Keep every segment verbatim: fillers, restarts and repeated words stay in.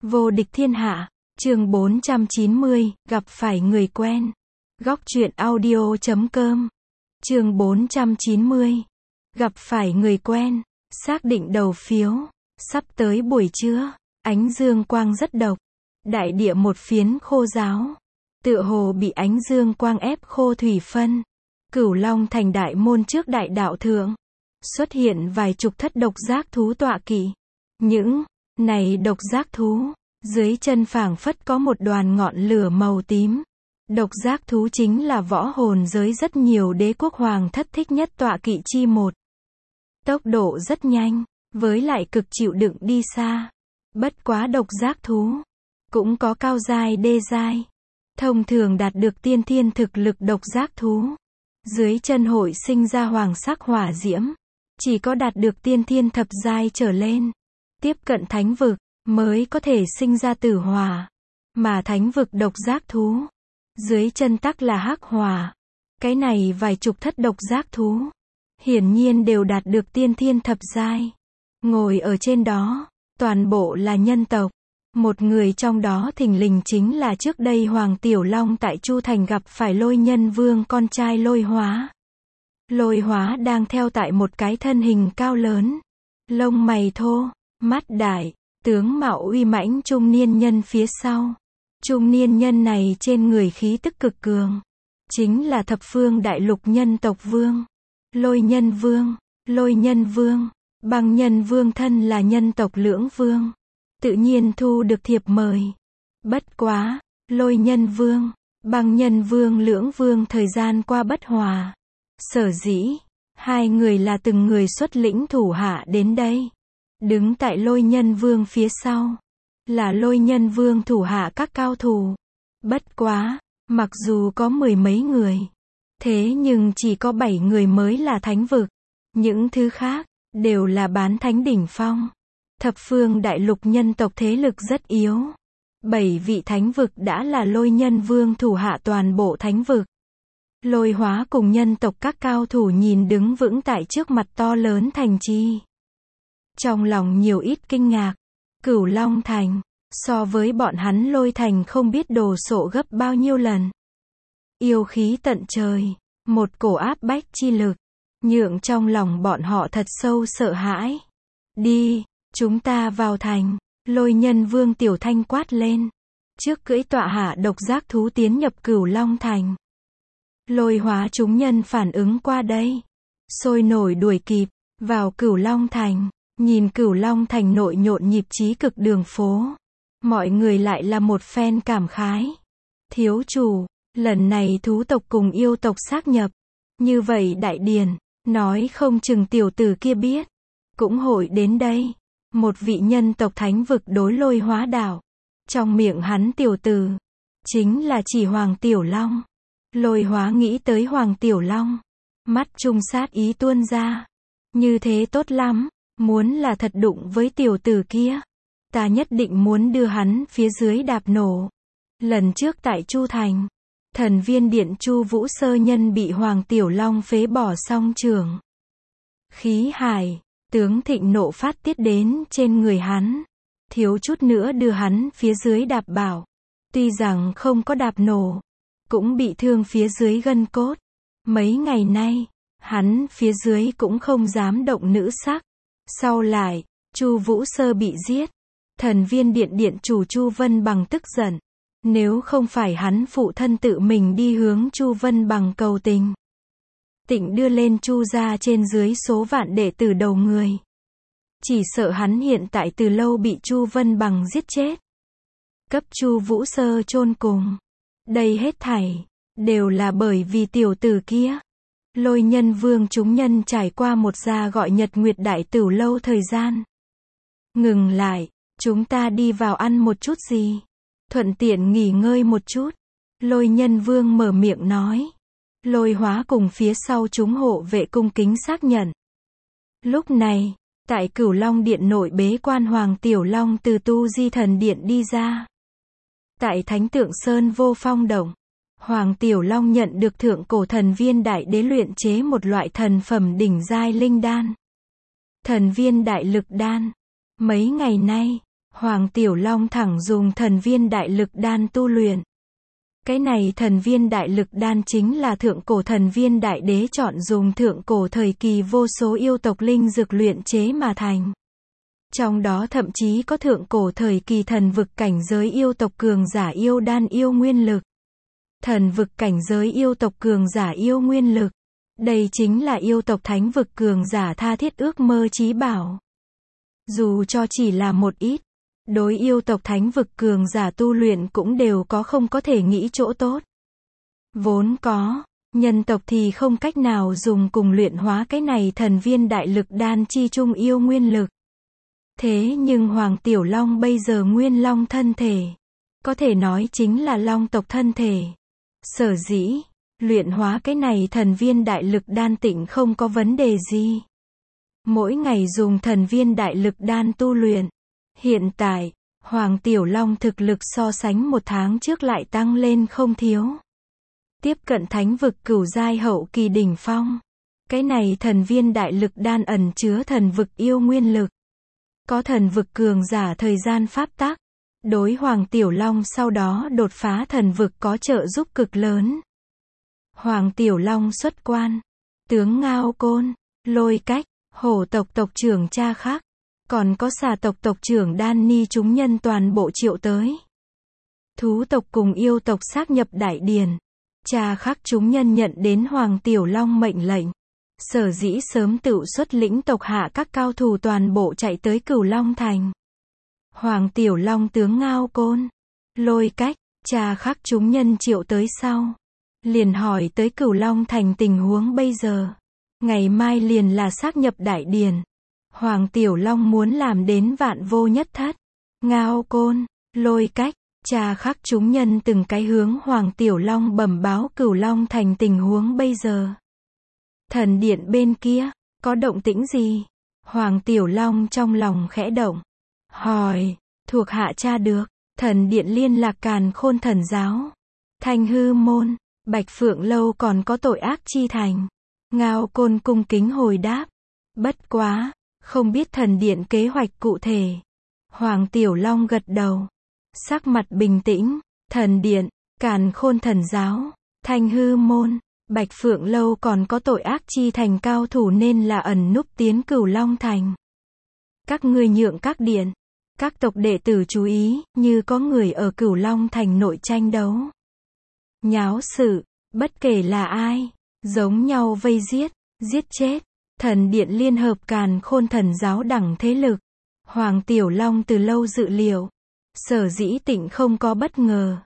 Vô địch thiên hạ, chương bốn trăm chín mươi, gặp phải người quen. Góc truyện audio chấm com. Chương bốn trăm chín mươi. Gặp phải người quen, xác định đầu phiếu. Sắp tới buổi trưa, ánh dương quang rất độc. Đại địa một phiến khô ráo. Tựa hồ bị ánh dương quang ép khô thủy phân. Cửu Long thành đại môn trước đại đạo thượng. Xuất hiện vài chục thất độc giác thú tọa kỵ. Những này độc giác thú, dưới chân phảng phất có một đoàn ngọn lửa màu tím. Độc giác thú chính là võ hồn giới rất nhiều đế quốc hoàng thất thích nhất tọa kỵ chi một. Tốc độ rất nhanh, với lại cực chịu đựng đi xa. Bất quá độc giác thú, cũng có cao giai đê giai. Thông thường đạt được tiên thiên thực lực độc giác thú. Dưới chân hội sinh ra hoàng sắc hỏa diễm. Chỉ có đạt được tiên thiên thập giai trở lên. Tiếp cận thánh vực, mới có thể sinh ra tử hỏa. Mà thánh vực độc giác thú, dưới chân tắc là hắc hỏa. Cái này vài chục thất độc giác thú, hiển nhiên đều đạt được tiên thiên thập giai. Ngồi ở trên đó, toàn bộ là nhân tộc. Một người trong đó thình lình chính là trước đây Hoàng Tiểu Long tại Chu Thành gặp phải Lôi Nhân Vương con trai Lôi Hóa. Lôi Hóa đang theo tại một cái thân hình cao lớn, lông mày thô, mắt đại, tướng mạo uy mãnh trung niên nhân phía sau. Trung niên nhân này trên người khí tức cực cường, chính là thập phương đại lục nhân tộc vương. Lôi Nhân Vương, Lôi Nhân Vương, Băng Nhân Vương thân là nhân tộc lưỡng vương. Tự nhiên thu được thiệp mời. Bất quá, Lôi Nhân Vương, Băng Nhân Vương lưỡng vương thời gian qua bất hòa. Sở dĩ, hai người là từng người xuất lĩnh thủ hạ đến đây. Đứng tại Lôi Nhân Vương phía sau, là Lôi Nhân Vương thủ hạ các cao thủ. Bất quá, mặc dù có mười mấy người, thế nhưng chỉ có bảy người mới là thánh vực. Những thứ khác, đều là bán thánh đỉnh phong. Thập phương đại lục nhân tộc thế lực rất yếu. Bảy vị thánh vực đã là Lôi Nhân Vương thủ hạ toàn bộ thánh vực. Lôi Hóa cùng nhân tộc các cao thủ nhìn đứng vững tại trước mặt to lớn thành trì. Trong lòng nhiều ít kinh ngạc. Cửu Long thành, so với bọn hắn Lôi thành không biết đồ sộ gấp bao nhiêu lần. Yêu khí tận trời, một cổ áp bách chi lực, nhượng trong lòng bọn họ thật sâu sợ hãi. Đi, chúng ta vào thành. Lôi Nhân Vương tiểu thanh quát lên. Trước cưỡi tọa hạ độc giác thú tiến nhập Cửu Long thành. Lôi Hóa chúng nhân phản ứng qua đây, sôi nổi đuổi kịp, vào Cửu Long thành. Nhìn Cửu Long thành nội nhộn nhịp chí cực đường phố, mọi người lại là một phen cảm khái. Thiếu chủ, lần này thú tộc cùng yêu tộc xác nhập, như vậy đại điền, nói không chừng tiểu tử kia biết, cũng hội đến đây. Một vị nhân tộc thánh vực đối Lôi Hóa đạo. Trong miệng hắn tiểu tử, chính là chỉ Hoàng Tiểu Long. Lôi Hóa nghĩ tới Hoàng Tiểu Long, mắt trung sát ý tuôn ra. Như thế tốt lắm, muốn là thật đụng với tiểu tử kia, ta nhất định muốn đưa hắn phía dưới đạp nổ. Lần trước tại Chu Thành, Thần Viên Điện Chu Vũ Sơ nhân bị Hoàng Tiểu Long phế bỏ song trường. Khí hải, tướng thịnh nộ phát tiết đến trên người hắn, thiếu chút nữa đưa hắn phía dưới đạp bảo. Tuy rằng không có đạp nổ, cũng bị thương phía dưới gân cốt. Mấy ngày nay, hắn phía dưới cũng không dám động nữ sắc. Sau lại, Chu Vũ Sơ bị giết. Thần Viên Điện Điện chủ Chu Vân Bằng tức giận. Nếu không phải hắn phụ thân tự mình đi hướng Chu Vân Bằng cầu tình, Tịnh đưa lên Chu gia trên dưới số vạn đệ tử đầu người. Chỉ sợ hắn hiện tại từ lâu bị Chu Vân Bằng giết chết. Cấp Chu Vũ Sơ chôn cùng. Đây hết thảy, đều là bởi vì tiểu tử kia. Lôi Nhân Vương chúng nhân trải qua một gia gọi Nhật Nguyệt Đại Tửu lâu thời gian. Ngừng lại, chúng ta đi vào ăn một chút gì. Thuận tiện nghỉ ngơi một chút. Lôi Nhân Vương mở miệng nói. Lôi Hóa cùng phía sau chúng hộ vệ cung kính xác nhận. Lúc này, tại Cửu Long Điện nội bế quan Hoàng Tiểu Long từ Tu Di Thần Điện đi ra. Tại Thánh Tượng Sơn Vô Phong Động, Hoàng Tiểu Long nhận được thượng cổ thần viên đại đế luyện chế một loại thần phẩm đỉnh giai linh đan. Thần viên đại lực đan. Mấy ngày nay, Hoàng Tiểu Long thẳng dùng thần viên đại lực đan tu luyện. Cái này thần viên đại lực đan chính là thượng cổ thần viên đại đế chọn dùng thượng cổ thời kỳ vô số yêu tộc linh dược luyện chế mà thành. Trong đó thậm chí có thượng cổ thời kỳ thần vực cảnh giới yêu tộc cường giả yêu đan yêu nguyên lực. Thần vực cảnh giới yêu tộc cường giả yêu nguyên lực. Đây chính là yêu tộc thánh vực cường giả tha thiết ước mơ chí bảo. Dù cho chỉ là một ít, đối yêu tộc thánh vực cường giả tu luyện cũng đều có không có thể nghĩ chỗ tốt. Vốn có, nhân tộc thì không cách nào dùng cùng luyện hóa cái này thần viên đại lực đan chi trung yêu nguyên lực. Thế nhưng Hoàng Tiểu Long bây giờ nguyên long thân thể, có thể nói chính là long tộc thân thể. Sở dĩ, luyện hóa cái này thần viên đại lực đan tịnh không có vấn đề gì. Mỗi ngày dùng thần viên đại lực đan tu luyện. Hiện tại, Hoàng Tiểu Long thực lực so sánh một tháng trước lại tăng lên không thiếu. Tiếp cận thánh vực cửu giai hậu kỳ đỉnh phong. Cái này thần viên đại lực đan ẩn chứa thần vực yêu nguyên lực. Có thần vực cường giả thời gian pháp tắc. Đối Hoàng Tiểu Long sau đó đột phá thần vực có trợ giúp cực lớn. Hoàng Tiểu Long xuất quan. Tướng Ngao Côn, Lôi Cách, hổ tộc tộc trưởng Cha Khắc. Còn có xà tộc tộc trưởng Đan Ni chúng nhân toàn bộ triệu tới. Thú tộc cùng yêu tộc xác nhập đại điền. Cha Khắc chúng nhân nhận đến Hoàng Tiểu Long mệnh lệnh. Sở dĩ sớm tự xuất lĩnh tộc hạ các cao thủ toàn bộ chạy tới Cửu Long Thành. Hoàng Tiểu Long tướng Ngao Côn, Lôi Cách, Cha Khắc chúng nhân triệu tới sau. Liền hỏi tới Cửu Long Thành tình huống bây giờ. Ngày mai liền là xác nhập đại điền. Hoàng Tiểu Long muốn làm đến vạn vô nhất thất. Ngao Côn, Lôi Cách, Cha Khắc chúng nhân từng cái hướng Hoàng Tiểu Long bẩm báo Cửu Long Thành tình huống bây giờ. Thần điện bên kia, có động tĩnh gì? Hoàng Tiểu Long trong lòng khẽ động. Hỏi, thuộc hạ tra được, thần điện liên lạc Càn Khôn thần giáo. Thanh Hư môn, Bạch Phượng lâu còn có tội ác chi thành. Ngao Côn cung kính hồi đáp. Bất quá, không biết thần điện kế hoạch cụ thể. Hoàng Tiểu Long gật đầu. Sắc mặt bình tĩnh, thần điện, Càn Khôn thần giáo, Thanh Hư môn, Bạch Phượng lâu còn có tội ác chi thành cao thủ nên là ẩn núp tiến Cửu Long Thành. Các ngươi nhượng các điện, các tộc đệ tử chú ý, như có người ở Cửu Long Thành nội tranh đấu. Nháo sự, bất kể là ai, giống nhau vây giết, giết chết. Thần điện liên hợp Càn Khôn thần giáo đẳng thế lực. Hoàng Tiểu Long từ lâu dự liệu. Sở dĩ tịnh không có bất ngờ.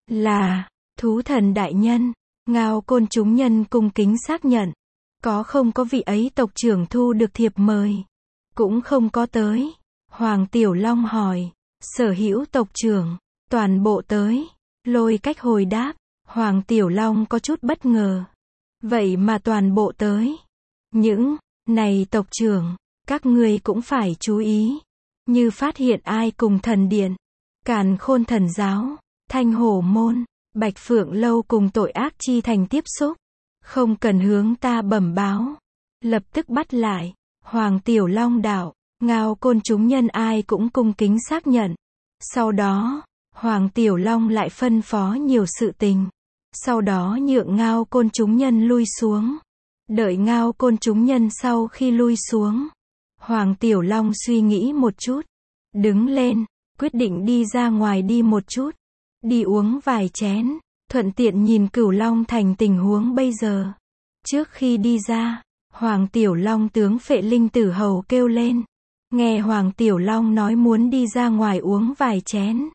Là, thú thần đại nhân. Ngao Côn chúng nhân cung kính xác nhận. Có không có vị ấy tộc trưởng thu được thiệp mời. Cũng không có tới. Hoàng Tiểu Long hỏi. Sở hữu tộc trưởng, toàn bộ tới. Lôi Cách hồi đáp. Hoàng Tiểu Long có chút bất ngờ. Vậy mà toàn bộ tới. Những này tộc trưởng, các ngươi cũng phải chú ý. Như phát hiện ai cùng thần điện, Càn Khôn thần giáo, Thanh Hổ môn, Bạch Phượng lâu cùng tội ác chi thành tiếp xúc. Không cần hướng ta bẩm báo. Lập tức bắt lại. Hoàng Tiểu Long đạo. Ngao Côn chúng nhân ai cũng cung kính xác nhận. Sau đó, Hoàng Tiểu Long lại phân phó nhiều sự tình. Sau đó nhượng Ngao Côn chúng nhân lui xuống. Đợi Ngao Côn chúng nhân sau khi lui xuống. Hoàng Tiểu Long suy nghĩ một chút. Đứng lên, quyết định đi ra ngoài đi một chút. Đi uống vài chén, thuận tiện nhìn Cửu Long Thành tình huống bây giờ. Trước khi đi ra, Hoàng Tiểu Long tướng Phệ Linh Tử Hầu kêu lên. Nghe Hoàng Tiểu Long nói muốn đi ra ngoài uống vài chén.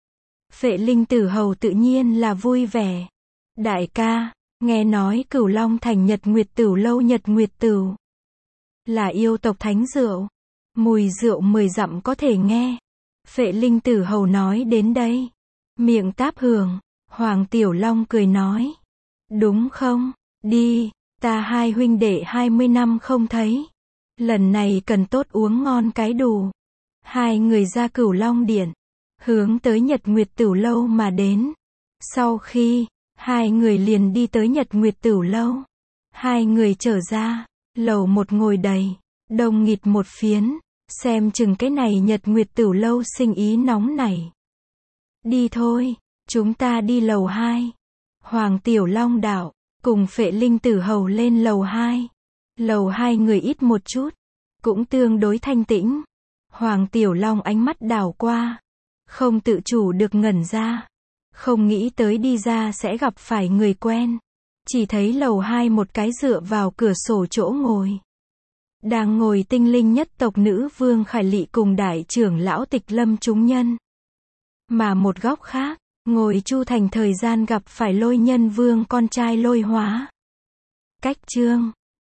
Phệ Linh Tử Hầu tự nhiên là vui vẻ. Đại ca, nghe nói Cửu Long Thành Nhật Nguyệt Tửu lâu Nhật Nguyệt Tửu là yêu tộc thánh rượu. Mùi rượu mười dặm có thể nghe. Phệ Linh Tử Hầu nói đến đây. Miệng táp hưởng. Hoàng Tiểu Long cười nói. Đúng không? Đi, ta hai huynh đệ hai mươi năm không thấy. Lần này cần tốt uống ngon cái đủ. Hai người ra Cửu Long Điện. Hướng tới Nhật Nguyệt Tửu lâu mà đến. Sau khi, hai người liền đi tới Nhật Nguyệt Tửu lâu. Hai người trở ra, lầu một ngồi đầy. Đông nghịt một phiến. Xem chừng cái này Nhật Nguyệt Tửu lâu sinh ý nóng nảy. Đi thôi, chúng ta đi lầu hai. Hoàng Tiểu Long đạo, cùng Phệ Linh Tử Hầu lên lầu hai. Lầu hai người ít một chút, cũng tương đối thanh tĩnh. Hoàng Tiểu Long ánh mắt đảo qua, không tự chủ được ngẩn ra. Không nghĩ tới đi ra sẽ gặp phải người quen. Chỉ thấy lầu hai một cái dựa vào cửa sổ chỗ ngồi. Đang ngồi tinh linh nhất tộc nữ vương Khải Lị cùng đại trưởng lão Tịch Lâm chúng nhân. Mà một góc khác, ngồi Chu Thành thời gian gặp phải Lôi Nhân Vương con trai Lôi Hóa. Cách chương